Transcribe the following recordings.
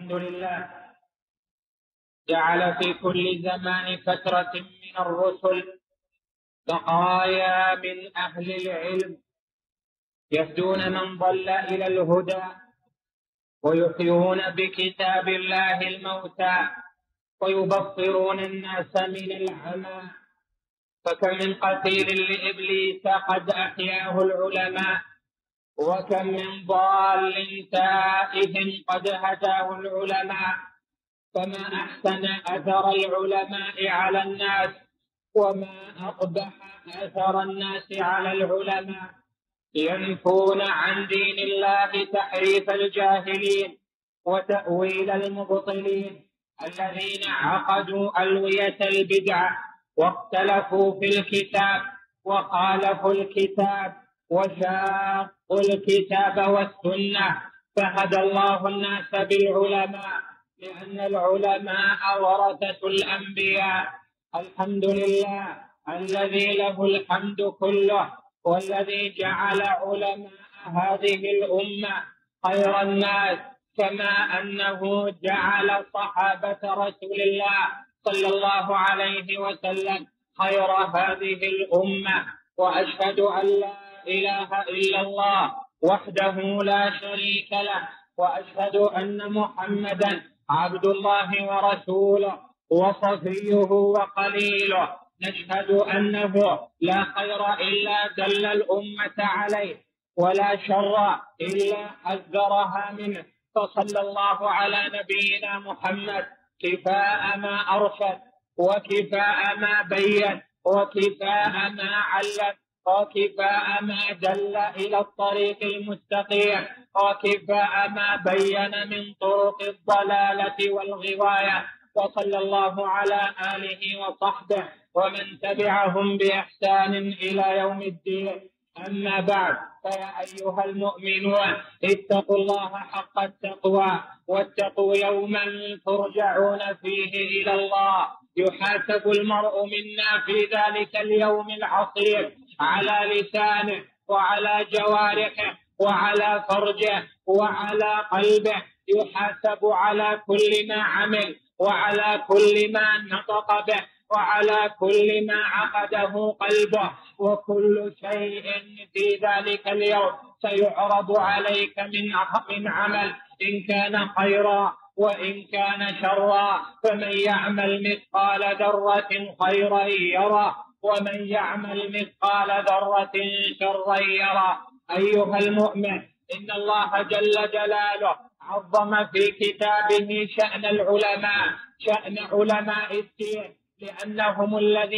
الحمد لله جعل في كل زمان فترة من الرسل بقايا من أهل العلم يهدون من ضل إلى الهدى ويحيون بكتاب الله الموتى ويبصرون الناس من العمى. فكم من قتيل لإبليس قد أحياه العلماء، وكم من ضال تائه قد هداه العلماء. فما أحسن أثر العلماء على الناس، وما أقبح أثر الناس على العلماء. ينفون عن دين الله تحريف الجاهلين وتأويل المبطلين الذين عقدوا ألوية البدعة واختلفوا في الكتاب وخالفوا الكتاب وشاقوا الكتاب والسنة. فهدى الله الناس بالعلماء، لأن العلماء ورثة الأنبياء. الحمد لله الذي له الحمد كله، والذي جعل علماء هذه الأمة خير الناس، كما أنه جعل صحابة رسول الله صلى الله عليه وسلم خير هذه الأمة. وأشهد أن لا إله إلا الله وحده لا شريك له، وأشهد أن محمدا عبد الله ورسوله وصفيه وقليله. نشهد أنه لا خير إلا دل الأمة عليه، ولا شر إلا حذرها منه. فصلى الله على نبينا محمد كفاء ما أرشد، وكفاء ما بين، وكفاء ما علم، وكفاء ما دل إلى الطريق المستقيم، وكفاء ما بين من طرق الضلالة والغواية. وصلى الله على آله وصحبه ومن تبعهم بإحسان إلى يوم الدين. أما بعد، فيا أيها المؤمنون اتقوا الله حق التقوى، واتقوا يوما ترجعون فيه إلى الله، يحاسب المرء منا في ذلك اليوم العصيب على لسانه وعلى جوارحه وعلى فرجه وعلى قلبه، يحاسب على كل ما عمل وعلى كل ما نطق به وعلى كل ما عقده قلبه. وكل شيء في ذلك اليوم سيعرض عليك من عمل، إن كان خيرا وإن كان شرا. فمن يعمل مثقال ذرة خيرا يرى، ومن يعمل مثقال ذرة شرا يرى. أيها المؤمن، إن الله جل جلاله عظم في كتابه شأن العلماء، شأن علماء الدين، لأنهم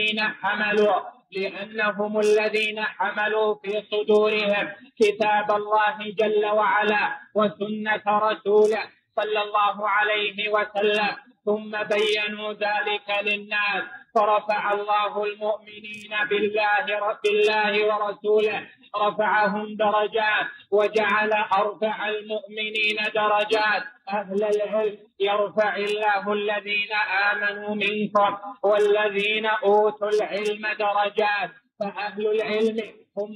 الذين حملوا في صدورهم كتاب الله جل وعلا وسنة رسوله صلى الله عليه وسلم، ثم بينوا ذلك للناس. فرفع الله المؤمنين بالله ورسوله، رفعهم درجات، وجعل أرفع المؤمنين درجات أهل العلم يرفع الله الذين آمنوا منكم والذين أوتوا العلم درجات. فأهل العلم هم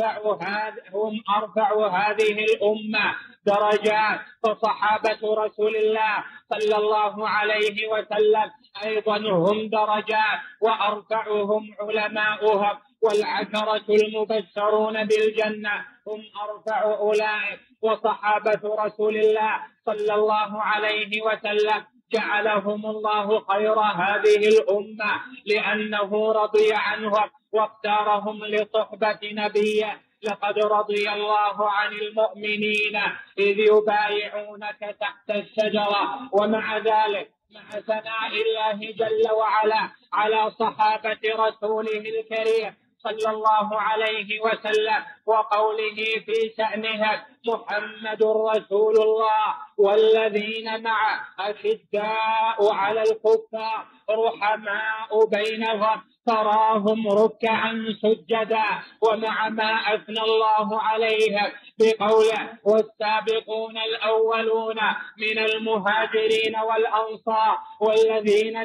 أرفع هذه الأمة درجات. فصحابة رسول الله صلى الله عليه وسلم أيضا هم درجات، وأرفعهم علماؤهم. والعشرة المبشرون بالجنة هم أرفع أولئك. وصحابة رسول الله صلى الله عليه وسلم جعلهم الله خير هذه الأمة، لأنه رضي عنهم واختارهم لصحبة نبيه. لقد رضي الله عن المؤمنين إذ يبايعونك تحت الشجرة. ومع ذلك، مع ثناء الله جل وعلا على صحابة رسوله الكريم صلى الله عليه وسلم وقوله في شأنهم: محمد رسول الله والذين معه أشداء على الكفار رحماء بينهم تراهم ركعا سجدا. ومع ما أثنى الله عليهم بقوله: والسابقون الأولون من المهاجرين والأنصار والذين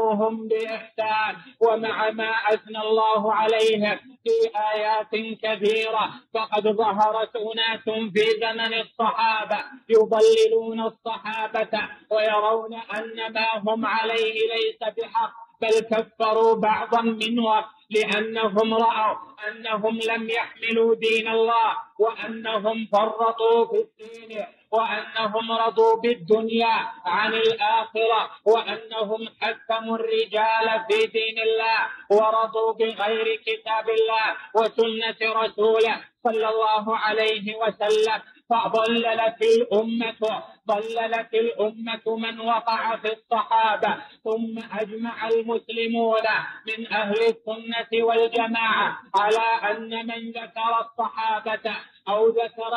اتبعوهم بإحسان. ومع ما أثنى الله عليهم في آيات كثيرة كثيرة، فقد ظهرت أناس في زمن الصحابة يضللون الصحابة ويرون أن ما هم عليه ليس بحق، بل كفروا بعضا منهم لأنهم رأوا أنهم لم يحملوا دين الله، وأنهم فرطوا في الدين، وأنهم رضوا بالدنيا عن الآخرة، وأنهم حكموا الرجال في دين الله ورضوا بغير كتاب الله وسنة رسوله صلى الله عليه وسلم. فضللت الأمة من وقع في الصحابة. ثم أجمع المسلمون من أهل السنة والجماعة على أن من ذكر الصحابة أو ذكر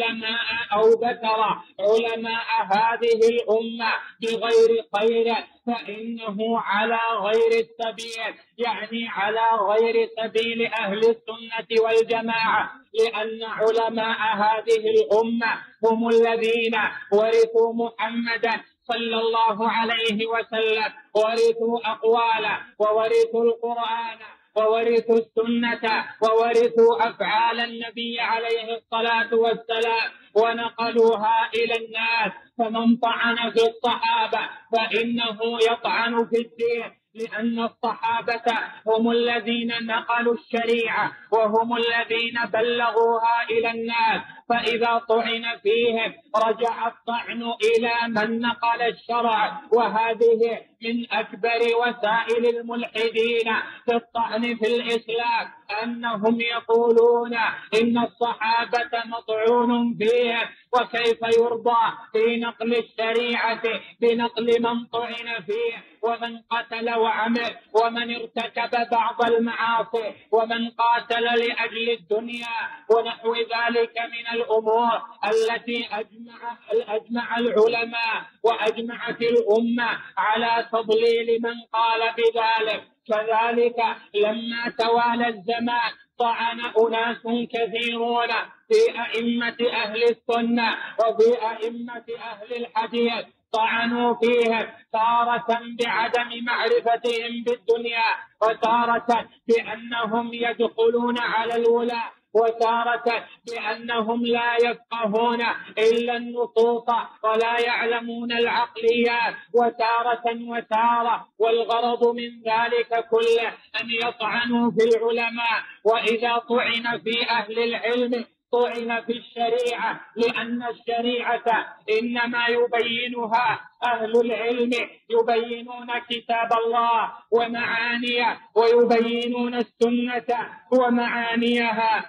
علماء هذه الأمة بغير خير فإنه على غير السبيل، يعني على غير سبيل أهل السنة والجماعة، لأن علماء هذه الأمة هم الذين ورثوا محمدا صلى الله عليه وسلم، ورثوا أقواله وورثوا القرآن وورثوا السنة وورثوا أفعال النبي عليه الصلاة والسلام ونقلوها إلى الناس. فمن طعن في الصحابة فإنه يطعن في الدين، لأن الصحابة هم الذين نقلوا الشريعة وهم الذين بلغوها إلى الناس، فإذا طعن فيهم رجع الطعن إلى من نقل الشرع. وهذه من أكبر وسائل الملحدين في الطعن في الإسلام، أنهم يقولون إن الصحابة مطعون فيهم، وكيف يرضى في نقل الشريعة بنقل من طعن فيه ومن قتل وعمل ومن ارتكب بعض المعاصي ومن قاتل لأجل الدنيا ونحو ذلك من الأمور التي أجمع العلماء وأجمعت الأمة على تضليل من قال بذلك. كذلك لما توالى الزمان طعن أناس كثيرون في أئمة أهل السنة وفي أئمة أهل الحديث، طعنوا فيهم تارة بعدم معرفتهم بالدنيا، وتارة بأنهم يدخلون على الولاة، وتارة بأنهم لا يفقهون إلا النصوص ولا يعلمون العقليات، وتارة والغرض من ذلك كله أن يطعنوا في العلماء. وإذا طعن في أهل العلم طعن في الشريعة، لأن الشريعة إنما يبينها أهل العلم، يبينون كتاب الله ومعانيه ويبينون السنة ومعانيها.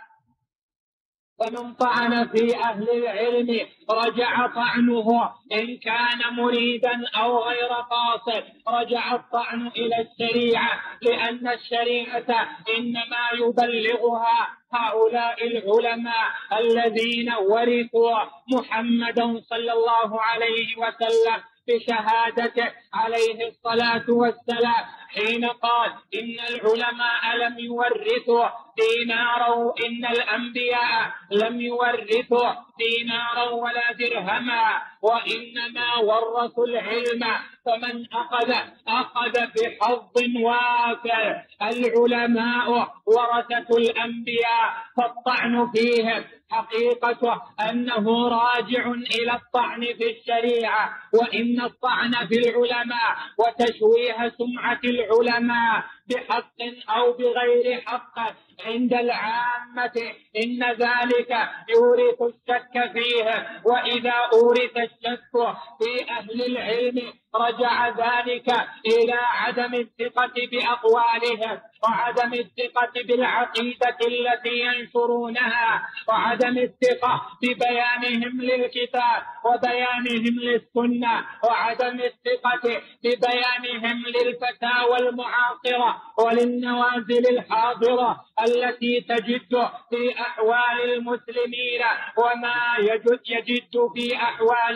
فمن طعن في أهل العلم رجع طعنه إن كان مريدا أو غير قاصد، رجع الطعن إلى الشريعة، لأن الشريعة إنما يبلغها هؤلاء العلماء الذين ورثوا محمدا صلى الله عليه وسلم بشهادته عليه الصلاة والسلام، حين قال إن العلماء لم يورثوا دينارا، إن الأنبياء لم يورثوا دينارا ولا درهما، وإنما ورثوا العلم، فمن أخذ بحظ وافر. العلماء ورثة الأنبياء، فالطعن فيهم حقيقته أنه راجع إلى الطعن في الشريعة. وإن الطعن في العلماء وتشويه سمعة العلماء بحق أو بغير حق عند العامة إن ذلك يورث الشك فيه، وإذا أورث الشك في أهل العلم رجع ذلك إلى عدم الثقة بأقوالهم وعدم الثقة بالعقيدة التي ينشرونها وعدم الثقة ببيانهم للكتاب وبيانهم للسنة وعدم الثقة ببيانهم للفتاوى المعاصرة وللنوازل الحاضرة التي تجد في أحوال المسلمين وما يجد في أحوالهم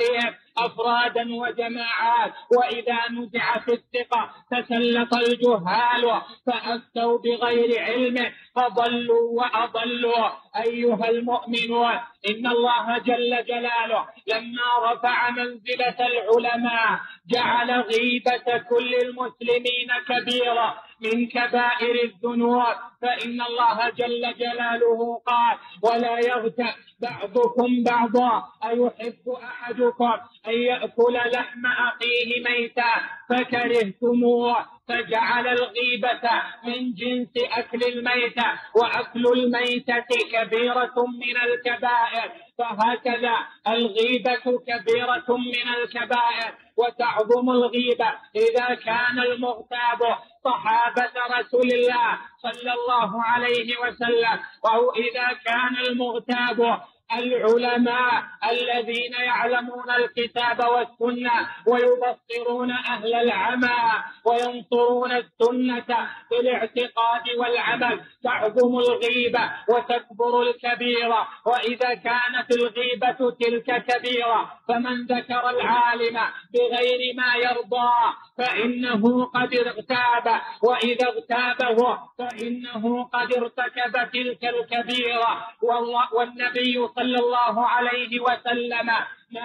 أفرادا وجماعات. وإذا نزع في الثقة تسلط الجهال فأفتوا بغير علم فضلوا وأضلوا. أيها المؤمنون، إن الله جل جلاله لما رفع منزلة العلماء جعل غيبة كل المسلمين كبيرة من كبائر الذنوب. فإن الله جل جلاله قال: ولا يغتب بعضكم بعضا أيحب أحدكم أن يأكل لحم أخيه ميتا فكرهتموه. فجعل الغيبة من جنس أكل الميتة، وأكل الميتة كبيرة من الكبائر. فهكذا الغيبة كبيرة من الكبائر. وتعظم الغيبة إذا كان المغتاب صحابة رسول الله صلى الله عليه وسلم، أو إذا كان المغتاب العلماء الذين يعلمون الكتاب والسنة ويبصرون أهل العمى وينصرون السنة في الاعتقاد والعمل. تعظم الغيبة وتكبر الكبيرة. وإذا كانت الغيبة تلك كبيرة فمن ذكر العالم بغير ما يرضى فإنه قد اغتاب، وإذا اغتابه فإنه قد ارتكب تلك الكبيرة. والنبي صلى الله عليه وسلم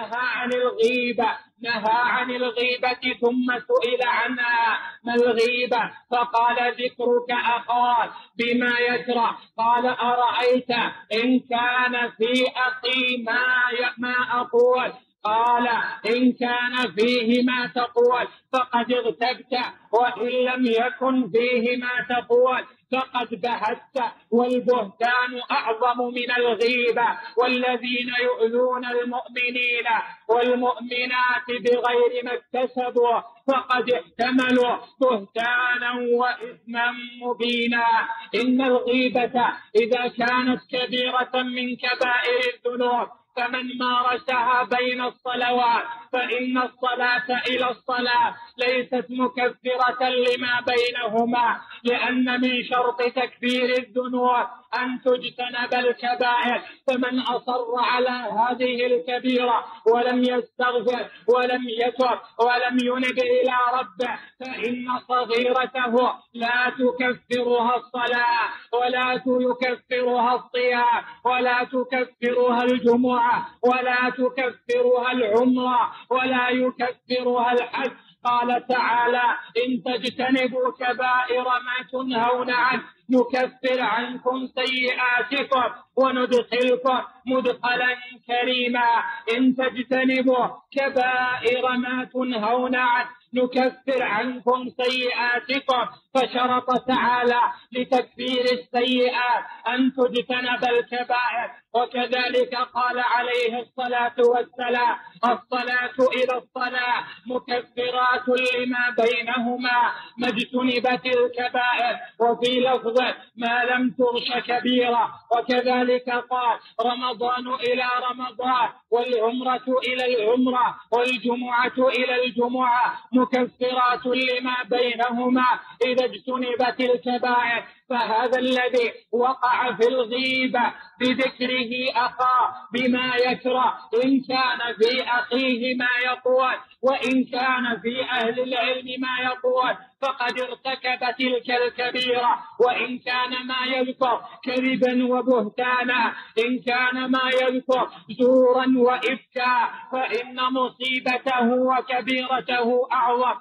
نهى عن الغيبة ثم سئل عنها: ما الغيبة؟ فقال: ذكرك أخاك بما يكره. قال: أرأيت إن كان في أخي ما أقول؟ قال: إن كان فيه ما تقول فقد اغتبت، وإن لم يكن فيه ما تقول فقد بهت. والبهتان أعظم من الغيبة. والذين يؤذون المؤمنين والمؤمنات بغير ما اكتسبوا فقد احتملوا بهتانا وإثما مبينا. إن الغيبة إذا كانت كبيرة من كبائر الذنوب فمن مارسها بين الصلوات فإن الصلاة إلى الصلاة ليست مكفرة لما بينهما، لأن من شرط تكفير الذنوب أن تجتنب الكبائر. فمن أصر على هذه الكبيرة ولم يستغفر ولم يتب ولم ينب إلى ربه فإن صغيرته لا تكفرها الصلاة ولا يكفرها الصيام ولا تكفرها الجمعة ولا تكفرها العمرة ولا يكفرها الحج. قال تعالى: إن تجتنبوا كبائر ما تنهون عنه نكفر عنكم سيئاتكم وندخلكم مدخلا كريما. إن تجتنبوا كبائر ما تنهون عنه نكفر عنكم سيئاتكم. فشرط تعالى لتكفير السيئات أن تجتنب الكبائر. وكذلك قال عليه الصلاة والسلام: الصلاة إلى الصلاة مكفرات لما بينهما ما اجتنبت الكبائر. وفي لفظ: ما لم تغش كبيرة. وكذلك قال: رمضان إلى رمضان والعمرة إلى العمرة والجمعة إلى الجمعة مكفرات لما بينهما إذا اجتنبت الكبائر. فهذا الذي وقع في الغيبة بذكره أخاه بما يكره، إن كان في أخيه ما يقول وإن كان في أهل العلم ما يقول فقد ارتكب تلك الكبيرة. وإن كان ما يذكر كذبا وبهتانا، إن كان ما يذكر زورا وإفكا فإن مصيبته وكبيرته أعظم.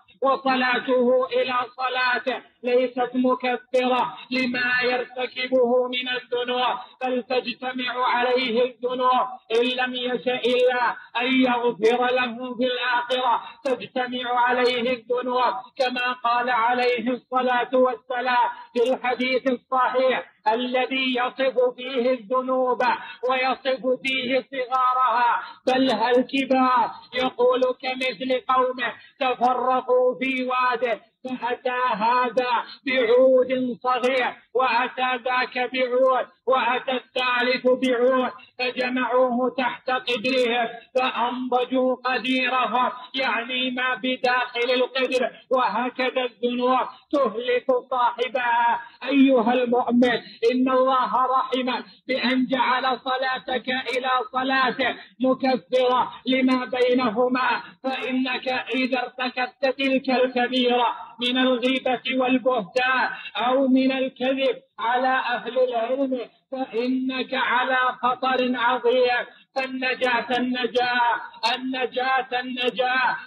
وصلاته إلى صلاته ليست مكفرة لما يرتكبه من الذنوب، بل تجتمع عليه الذنوب إن لم يشأ إلا أن يغفر له في الآخرة. تجتمع عليه الذنوب كما قال عليه الصلاة والسلام في الحديث الصحيح الذي يصف فيه الذنوب ويصف فيه صغارها بل هل كبار. يقول: كمثل قومه تفرقوا في واد فأتى هذا بعود صغير وأتى ذاك بعود وأتى الثالث بعود، فجمعوه تحت قدرهم فأنضجوا قديرهم، يعني ما بداخل القدر. وهكذا الذنوب تهلك صاحبها. أيها المؤمن، إن الله رحمك بأن جعل صلاتك إلى صلاته مكفرة لما بينهما، فإنك إذا ارتكبت تلك الكبيرة من الغيبة والبهتان أو من الكذب على أهل العلم فإنك على خطر عظيم. فالنجاة النجاة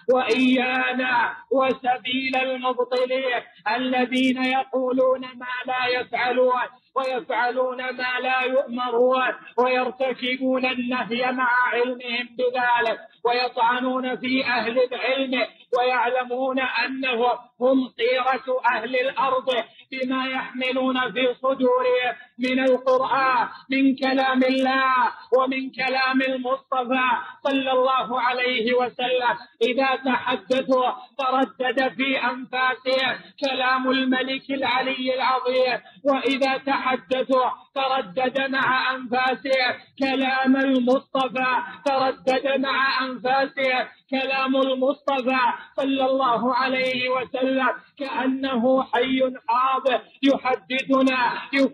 وإيانا وسبيل المبطلين الذين يقولون ما لا يفعلون ويفعلون ما لا يؤمرون ويرتكبون النهي مع علمهم بذلك، ويطعنون في أهل العلم ويعلمون أنهم هم خيرة أهل الأرض بما يحملون في صدورهم من القرآن، من كلام الله ومن كلام المصطفى صلى الله عليه وسلم. إذا تحدثوا تردد في أنفاسهم كلام الملك العلي العظيم، وإذا تحدثوا تردد مع أنفاسهم كلام المصطفى، تردد مع أنفاسهم كلام المصطفى صلى الله عليه وسلم، كأنه حي حاضر يحدثنا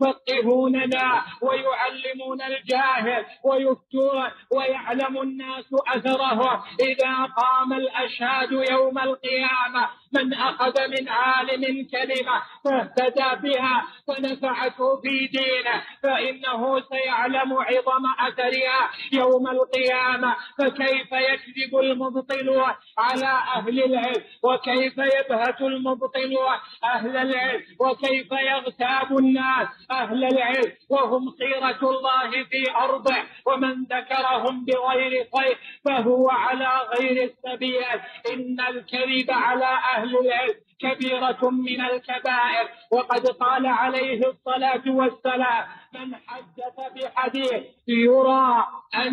يفقهوننا ويعلمون الجاهل ويفتون ويعلم الناس أثره. إذا قام الأشهاد يوم القيامة من أخذ من عالم كلمة فاهتدى بها فنفعته في دينه فإنه سيعلم عظم أثرها يوم القيامة. فكيف يكذب المبطلون على أهل العلم، وكيف يبهت المبطلون أهل العلم، وكيف يغتاب الناس أهل العلم وهم خيرة الله في أرضه، ومن ذكرهم بغير خير فهو على غير السبيل. إن الكذب على أهل العلم كبيرة من الكبائر. وقد قال عليه الصلاة والسلام من حدث بحديث يرى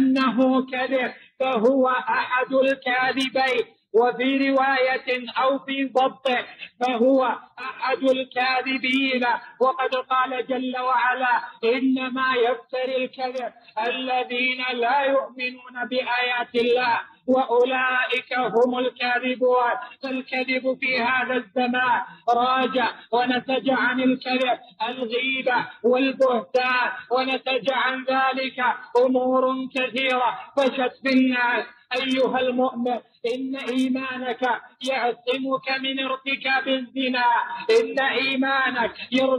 أنه كذب فهو أحد الكاذبين، وفي رواية أو في ضبطه فهو أحد الكاذبين. وقد قال جل وعلا إنما يفتري الكذب الذين لا يؤمنون بآيات الله وأولئك هم الكاذبون. فالكذب في هذا الزمان راجع، ونتج عن الكذب الغيبة والبهتان، ونتج عن ذلك أمور كثيرة فشت في الناس. أيها المؤمن، إن إيمانك يعصمك من ارتكاب الزنا، إن إيمانك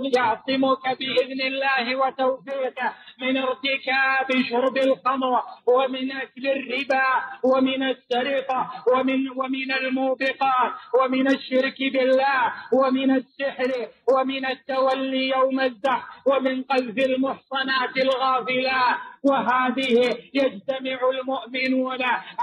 يعصمك بإذن الله وتوفيقه من ارتكاب شرب الخمر ومن أكل الربا ومن السرقة ومن الموبقات ومن الشرك بالله ومن السحر ومن التولي يوم الزحف ومن قذف المحصنات الغافلات. وهذه يجتمع المؤمنون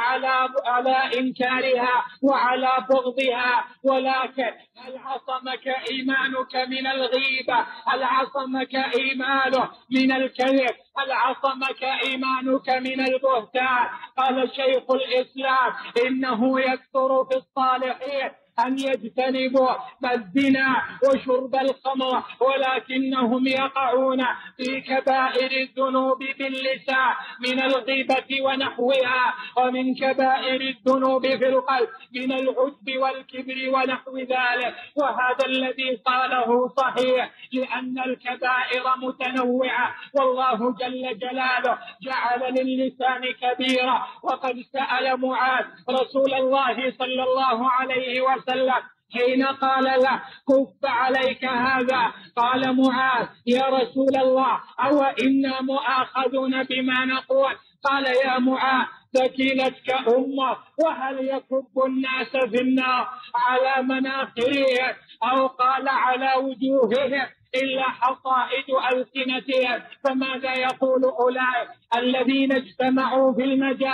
على إنكارها وعلى بغضها. ولكن هل عصمك إيمانك من الغيبة؟ هل عصمك إيمانه من الكذب؟ هل عصمك إيمانك من البهتان؟ قال شيخ الإسلام إنه يكثر في الصالحين أن يجتنبوا الزنا وشرب الخمر، ولكنهم يقعون في كبائر الذنوب باللسان من الغيبة ونحوها، ومن كبائر الذنوب في القلب من العجب والكبر ونحو ذلك. وهذا الذي قاله صحيح، لأن الكبائر متنوعة، والله جل جلاله جعل للسان كبيرة. وقد سأل معاذ رسول الله صلى الله عليه وسلم حين قال له كف عليك هذا، قال معاذ يا رسول الله أو إنا مؤاخذون بما نقول؟ قال يا معاذ ثكلتك أمة، وهل يكب الناس في النار على مناخرهم أو قال على وجوههم إلا حصائد ألسنتهم؟ فماذا يقول أولئك الذين اجتمعوا في المجالس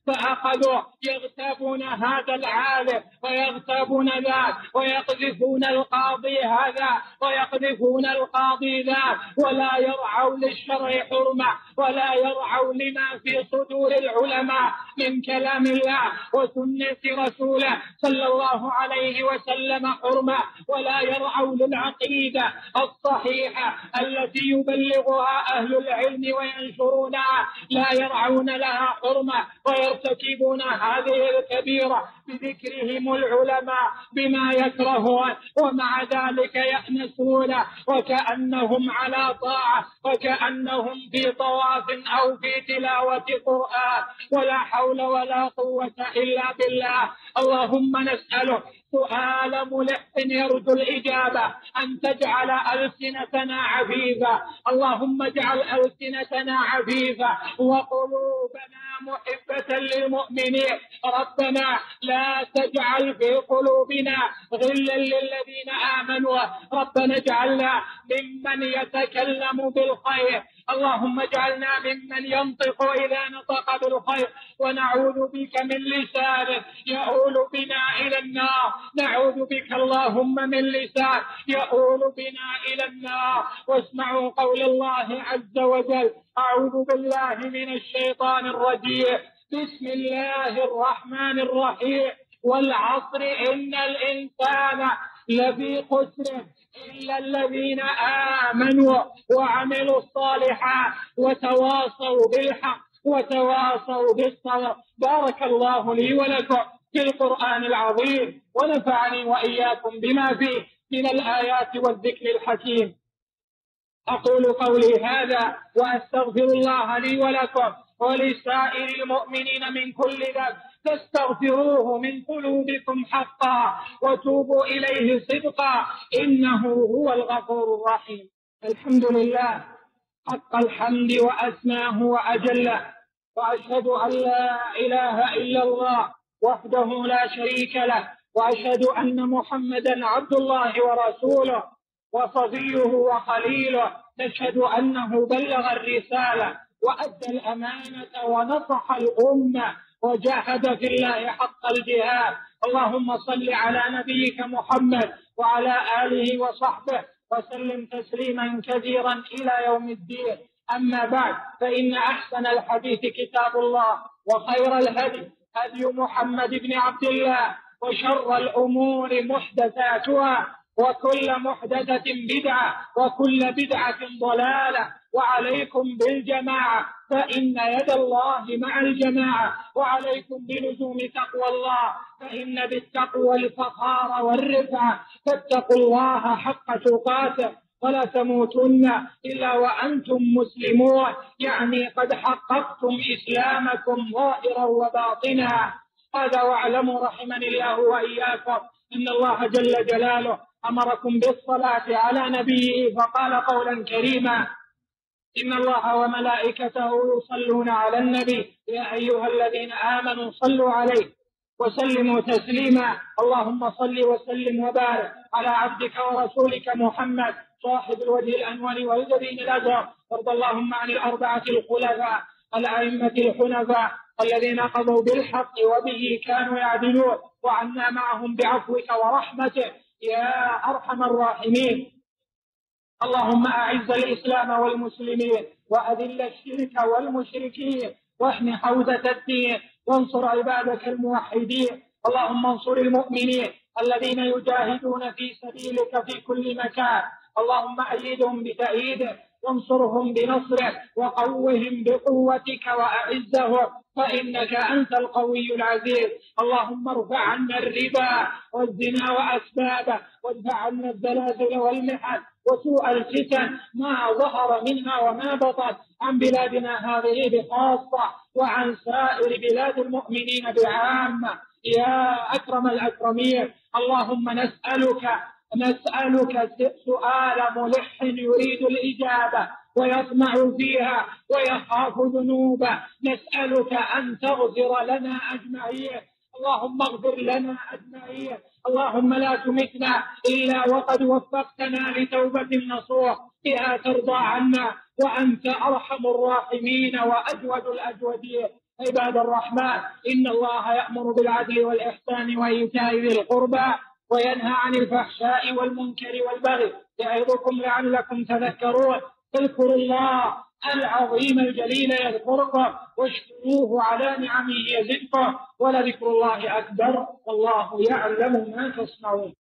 فأخذوا يغتابون هذا العالم ويغتابون ذاك ويقذفون القاضي هذا ويقذفون القاضي ذاك، ولا يرعوا للشرع حرمة ولا يرعوا لما في صدور العلماء من كلام الله وسنة رسوله صلى الله عليه وسلم حرمة، ولا يرعوا للعقيدة الصحيحة التي يبلغها أهل العلم وينشرونها، لا يرعون لها حرمة ويرتكبون هذه الكبيرة بذكرهم العلماء بما يكرهون، ومع ذلك يأنسون وكأنهم على طاعة وكأنهم في طواف أو في تلاوة قرآن، ولا حول ولا قوة إلا بالله. اللهم نسألك سؤال ملح يرجو الإجابة أن تجعل ألسنتنا عفيفة، اللهم اجعل ألسنتنا عفيفة وقلوبنا محبة للمؤمنين. ربنا لا تجعل في قلوبنا غلا للذين آمنوا، ربنا اجعلنا ممن يتكلم بالخير، اللهم اجعلنا ممن ينطق إذا نطق بالخير، ونعوذ بك من لسان يؤول بنا إلى النار، نعوذ بك اللهم من لسان يؤول بنا إلى النار. واسمعوا قول الله عز وجل: أعوذ بالله من الشيطان الرجيم، بسم الله الرحمن الرحيم، والعصر إن الإنسان لفي خسر إلا الذين آمنوا وعملوا الصالحات وتواصوا بالحق وتواصوا بالصبر. بارك الله لي ولكم في القرآن العظيم، ونفعني وإياكم بما فيه من الآيات والذكر الحكيم. أقول قولي هذا وأستغفر الله لي ولكم ولسائر المؤمنين من كل ذنب، فاستغفروه من قلوبكم حقا وتوبوا إليه صدقا، إنه هو الغفور الرحيم. الحمد لله حق الحمد وأسماه وأجله، وأشهد أن لا إله إلا الله وحده لا شريك له، وأشهد أن محمدا عبد الله ورسوله وصفيه وخليله، نشهد أنه بلغ الرسالة وأدى الأمانة ونصح الأمة وجاهد في الله حق الجهاد. اللهم صل على نبيك محمد وعلى آله وصحبه وسلم تسليما كثيرا إلى يوم الدين. أما بعد، فإن أحسن الحديث كتاب الله، وخير الهدي هدي محمد بن عبد الله، وشر الأمور محدثاتها، وكل محدثة بدعة، وكل بدعة ضلالة. وعليكم بالجماعة فإن يد الله مع الجماعة، وعليكم بلزوم تقوى الله، فإن بالتقوى الفخار والرفعة، فاتقوا الله حق تقاته ولا تموتن إلا وأنتم مسلمون، يعني قد حققتم إسلامكم ظاهرا وباطنا. هذا واعلموا رحمني الله وإياكم إن الله جل جلاله أمركم بالصلاة على نبيه، فقال قولا كريما: إن الله وملائكته يصلون على النبي يا أيها الذين آمنوا صلوا عليه وسلموا تسليما. اللهم صل وسلم وبارك على عبدك ورسولك محمد صاحب الوجه الأنور والجبين الأزهر. وارض اللهم عن الأربعة الخلفاء الأئمة الحنفاء الذين قضوا بالحق وبه كانوا يعدلون، وعنا معهم بعفوك ورحمتك يا أرحم الراحمين. اللهم أعز الإسلام والمسلمين، وأذل الشرك والمشركين، واحم حوزة الدين، وانصر عبادك الموحدين. اللهم انصر المؤمنين الذين يجاهدون في سبيلك في كل مكان، اللهم أيدهم بتأييدك، وانصرهم بنصرك، وقوهم بقوتك، وأعزهم فإنك أنت القوي العزيز. اللهم ارفع عنا الربا والزنا وأسبابه، وادفع عنا الزلازل والمحن وسوء الفتن ما ظهر منها وما بطن عن بلادنا هذه بخاصة، وعن سائر بلاد المؤمنين بعامة يا أكرم الأكرمين. اللهم نسألك سؤال ملح يريد الإجابة ويطمع فيها ويخاف ذنوبه، نسألك أن تغفر لنا أجمعين، اللهم اغفر لنا أجمعين. اللهم لا تمتنا إلا وقد وفقتنا لتوبة نصوح بها ترضى عنا، وأنت أرحم الراحمين وأجود الأجودين. عباد الرحمن، إن الله يأمر بالعدل والإحسان وإيتاء ذي القربى وينهى عن الفحشاء والمنكر والبغي يعظكم لعلكم تذكرون. اذكروا الله العظيم الجليل يذكركم واشكروه على نعمه يزدكم ولذكر الله أكبر والله يعلم ما تصنعون.